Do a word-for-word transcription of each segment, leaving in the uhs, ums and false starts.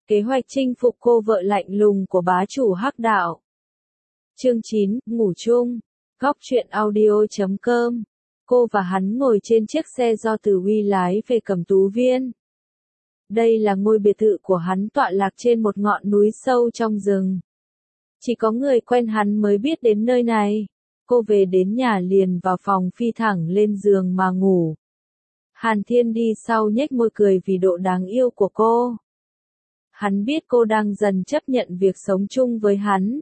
Kế hoạch chinh phục cô vợ lạnh lùng của bá chủ hắc đạo. Chương chín, ngủ chung. Góc truyện audio chấm com. Cô và hắn ngồi trên chiếc xe do Từ Huy lái về Cẩm Tú Viên. Đây là ngôi biệt thự của hắn tọa lạc trên một ngọn núi sâu trong rừng. Chỉ có người quen hắn mới biết đến nơi này. Cô về đến nhà liền vào phòng phi thẳng lên giường mà ngủ. Hàn Thiên đi sau nhếch môi cười vì độ đáng yêu của cô. Hắn biết cô đang dần chấp nhận việc sống chung với hắn.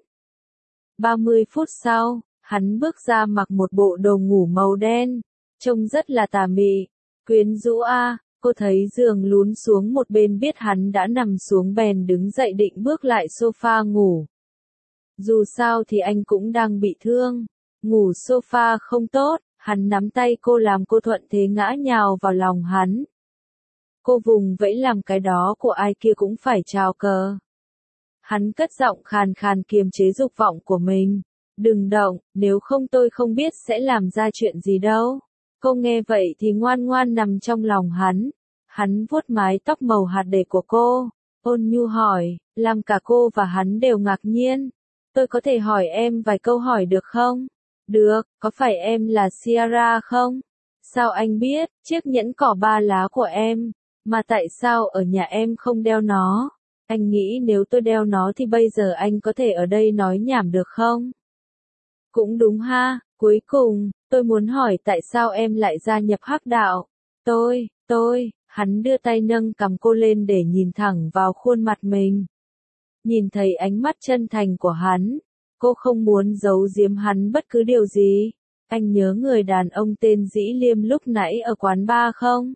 ba mươi phút sau, hắn bước ra mặc một bộ đồ ngủ màu đen, trông rất là tà mị, quyến rũ a. Cô thấy giường lún xuống một bên biết hắn đã nằm xuống bèn đứng dậy định bước lại sofa ngủ. Dù sao thì anh cũng đang bị thương, ngủ sofa không tốt, hắn nắm tay cô làm cô thuận thế ngã nhào vào lòng hắn. Cô vùng vẫy làm cái đó của ai kia cũng phải chào cờ. Hắn cất giọng khàn khàn kiềm chế dục vọng của mình. Đừng động, nếu không tôi không biết sẽ làm ra chuyện gì đâu. Cô nghe vậy thì ngoan ngoan nằm trong lòng hắn. Hắn vuốt mái tóc màu hạt để của cô, ôn nhu hỏi, làm cả cô và hắn đều ngạc nhiên. Tôi có thể hỏi em vài câu hỏi được không? Được, có phải em là Ciara không? Sao anh biết, chiếc nhẫn cỏ ba lá của em, mà tại sao ở nhà em không đeo nó? Anh nghĩ nếu tôi đeo nó thì bây giờ anh có thể ở đây nói nhảm được không? Cũng đúng ha, cuối cùng, tôi muốn hỏi tại sao em lại gia nhập hắc đạo? Tôi, tôi, hắn đưa tay nâng cằm cô lên để nhìn thẳng vào khuôn mặt mình. Nhìn thấy ánh mắt chân thành của hắn, cô không muốn giấu giếm hắn bất cứ điều gì. Anh nhớ người đàn ông tên Dĩ Liêm lúc nãy ở quán bar không?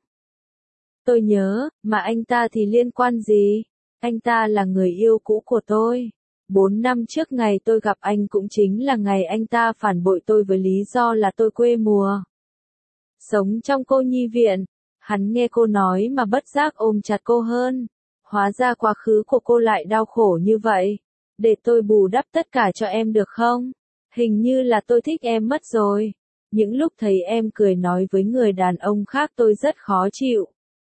Tôi nhớ, mà anh ta thì liên quan gì? Anh ta là người yêu cũ của tôi. Bốn năm trước ngày tôi gặp anh cũng chính là ngày anh ta phản bội tôi với lý do là tôi quê mùa. Sống trong cô nhi viện, hắn nghe cô nói mà bất giác ôm chặt cô hơn. Hóa ra quá khứ của cô lại đau khổ như vậy. Để tôi bù đắp tất cả cho em được không? Hình như là tôi thích em mất rồi. Những lúc thấy em cười nói với người đàn ông khác tôi rất khó chịu.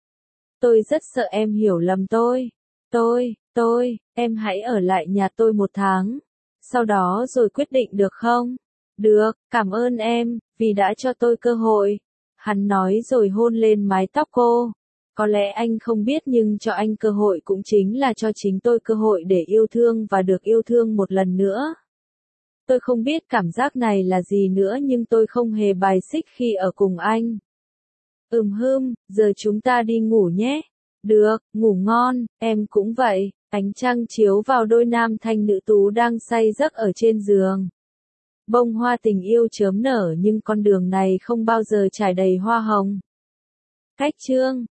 Tôi rất sợ em hiểu lầm tôi. Tôi, tôi, em hãy ở lại nhà tôi một tháng. Sau đó rồi quyết định được không? Được, cảm ơn em, vì đã cho tôi cơ hội. Hắn nói rồi hôn lên mái tóc cô. Có lẽ anh không biết nhưng cho anh cơ hội cũng chính là cho chính tôi cơ hội để yêu thương và được yêu thương một lần nữa. Tôi không biết cảm giác này là gì nữa nhưng tôi không hề bài xích khi ở cùng anh. Ừm hưm, giờ chúng ta đi ngủ nhé. Được, ngủ ngon, em cũng vậy. Ánh trăng chiếu vào đôi nam thanh nữ tú đang say giấc ở trên giường. Bông hoa tình yêu chớm nở nhưng con đường này không bao giờ trải đầy hoa hồng. Cách chương